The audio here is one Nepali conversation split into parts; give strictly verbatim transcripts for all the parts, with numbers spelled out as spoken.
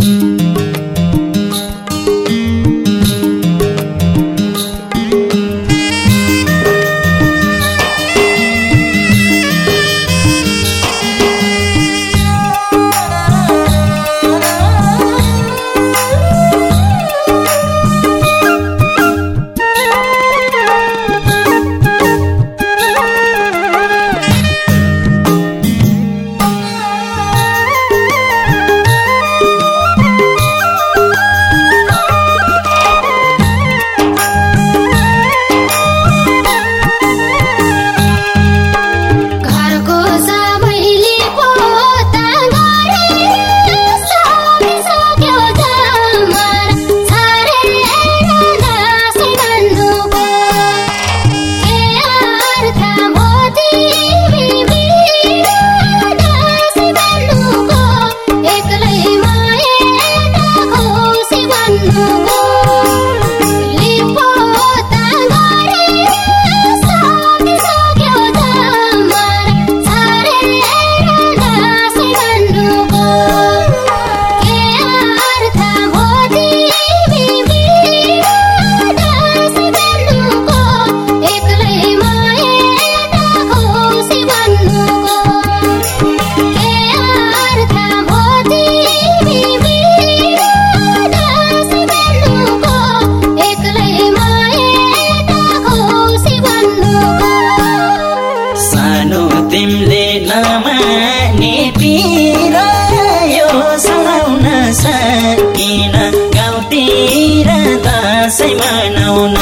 दसैँ मनाउन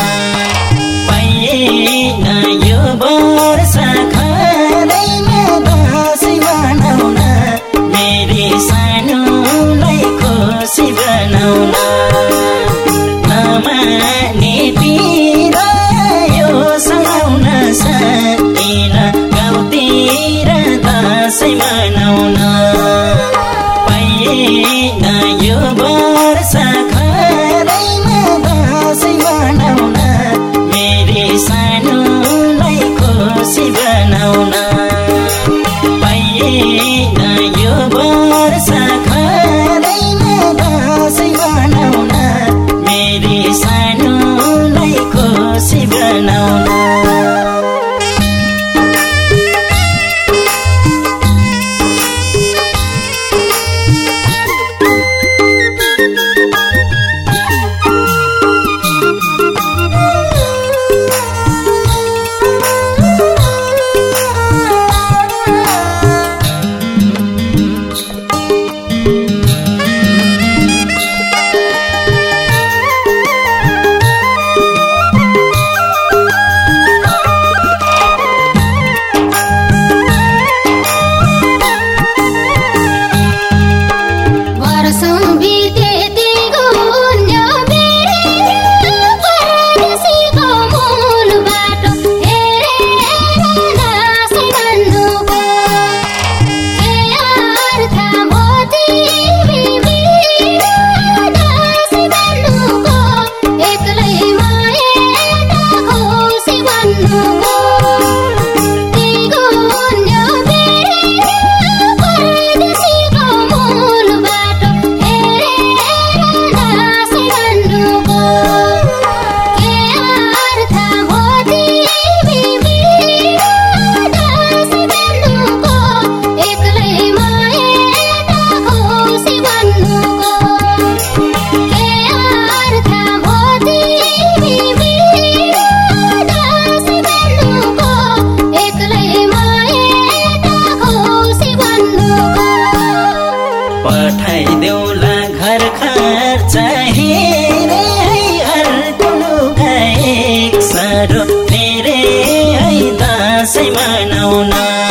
पाइएन यो वर्ष खरैमा दसैँ मनाउन मेरी सानोलाई खुसी बनाउन नमाने पिर यो सलाउन सकिन गाउँतिर दसैँ मनाउन पाइएन यो वर्ष खरैमा दसैँ मनाउन मेरी सानोलाई खुसी बनाउन पाइएन यो वर्ष खरैमा दसैँ मनाउन मेरी सानोलाई खुसी बनाउन पठाइदेऊला घर खर्च हेरे हर कुलो एक सारो फेरे है दसैँ मनाउन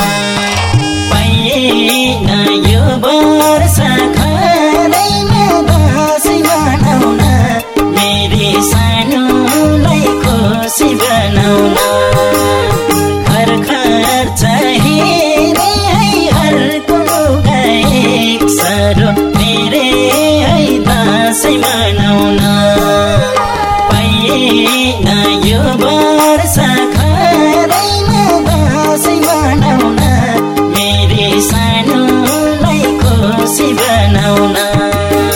पाइएन यो वर्ष खरैमा दसैँ मनाउन मेरी सानोलाई खुसी बनाउन घर खर्च हेरे हर कुलो एक सारो फेरे है दसैँ मनाउन पाइएन यो वर्ष खरैमा दसैँ मनाउन मेरी सानोलाई खुसी बनाउन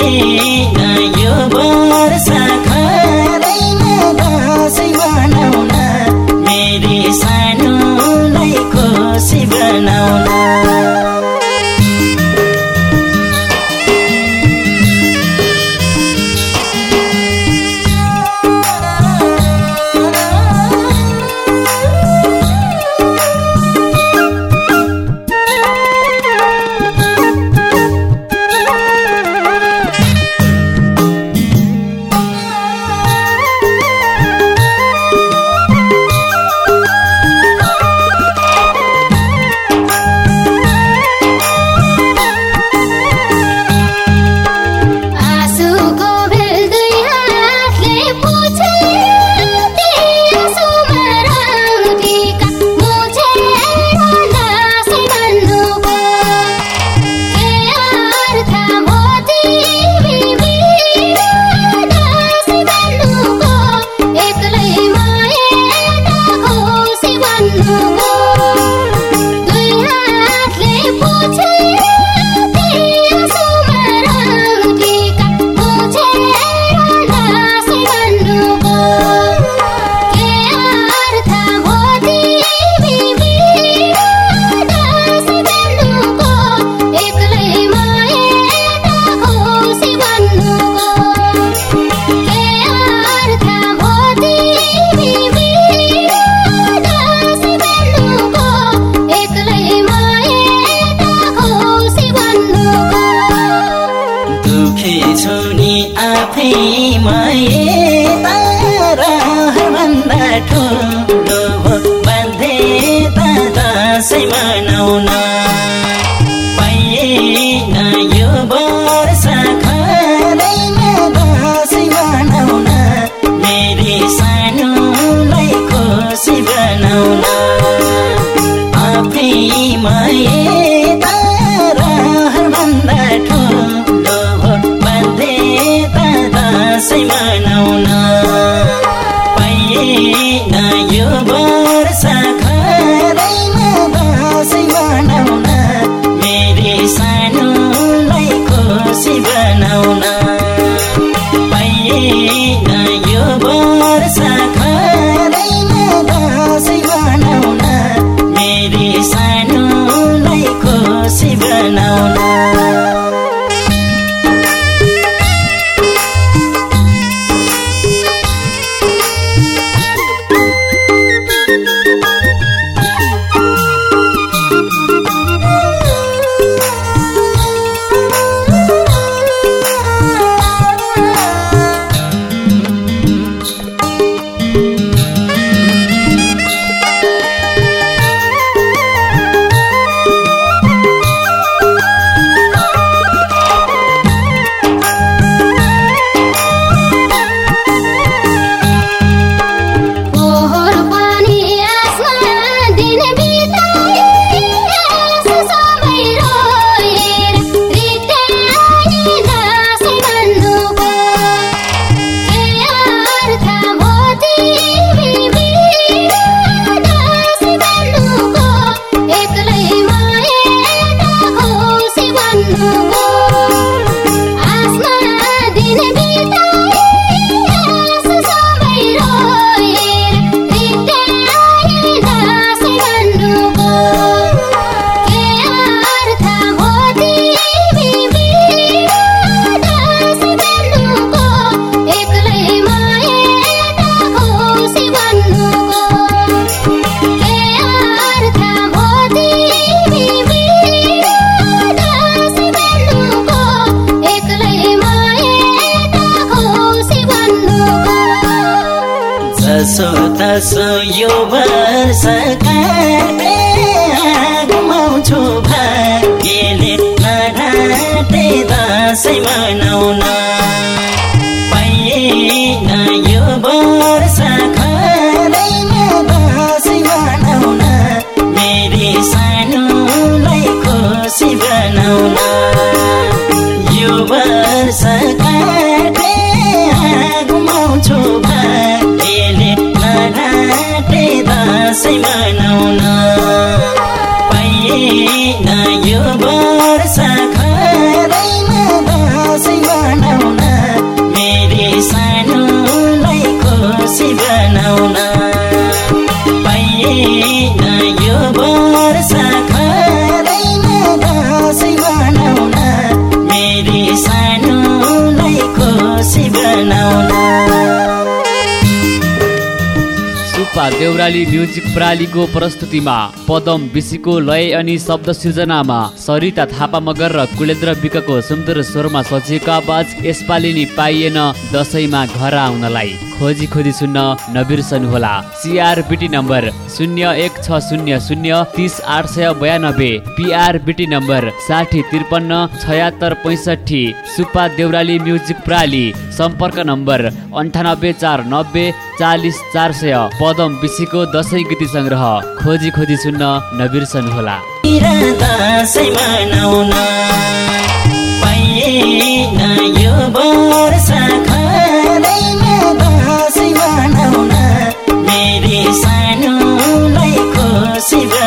पाइएन यो वर्षा खरैमा दसैँ मनाउन मेरी सानोलाई खुसी बनाउन दसैँ मनाउन पाइएन यो वर्षा खरैमा दसैँ मनाउन मेरी सानोलाई खुसी बनाउन आफैमा यता रहरभन्दा ठुलो बाध्य दसैँ मनाउन पाइएन यो वर्षा दसैँ मनाउन मेरी सानोलाई खुसी बनाउन पाइएन यो वर्षा खरैमा दसैँ मनाउन मेरी सानोलाई खुसी बनाउन जसो तसो यो वर्षा काटे घुमाउँछु भाग्यले नघाटे दसैँ मनाउन पाइएन यो वर्षा खरैमा दसैँ मनाउन मेरी सानोलाई खुसी बनाउन यो वर्षा काटे घुमाउँछु भाग्यले नघाटे दसैँ मनाउन पाइएन यो वर्षा खरैमा दसैँ मनाउन सुब्बा देउराली म्युजिक प्रालीको प्रस्तुतिमा पदम बिसीको लय अनि शब्द सृजनामा सरिता थापा मगर र कुलेन्द्र विकको सुन्दर स्वरमा सजिएको आवाज यसपालि नि पाइएन दशैंमा घर आउनलाई। खोजी खोजी सुन्न नबिर्सनुहोला। सिआरबिटी नम्बर शून्य एक छ शून्य शून्य तिस आठ सय बयानब्बे, पिआरबिटी नम्बर साठी त्रिपन्न छयत्तर पैँसठी। सुब्बा देउराली म्युजिक प्राली सम्पर्क नम्बर अन्ठानब्बे चार नब्बे चालिस चार सय। पदम बिसीको दशैं गीत संग्रह खोजी खोजी सुन्न नबिर्सनुहोला। मेरी सानोलाई खुसी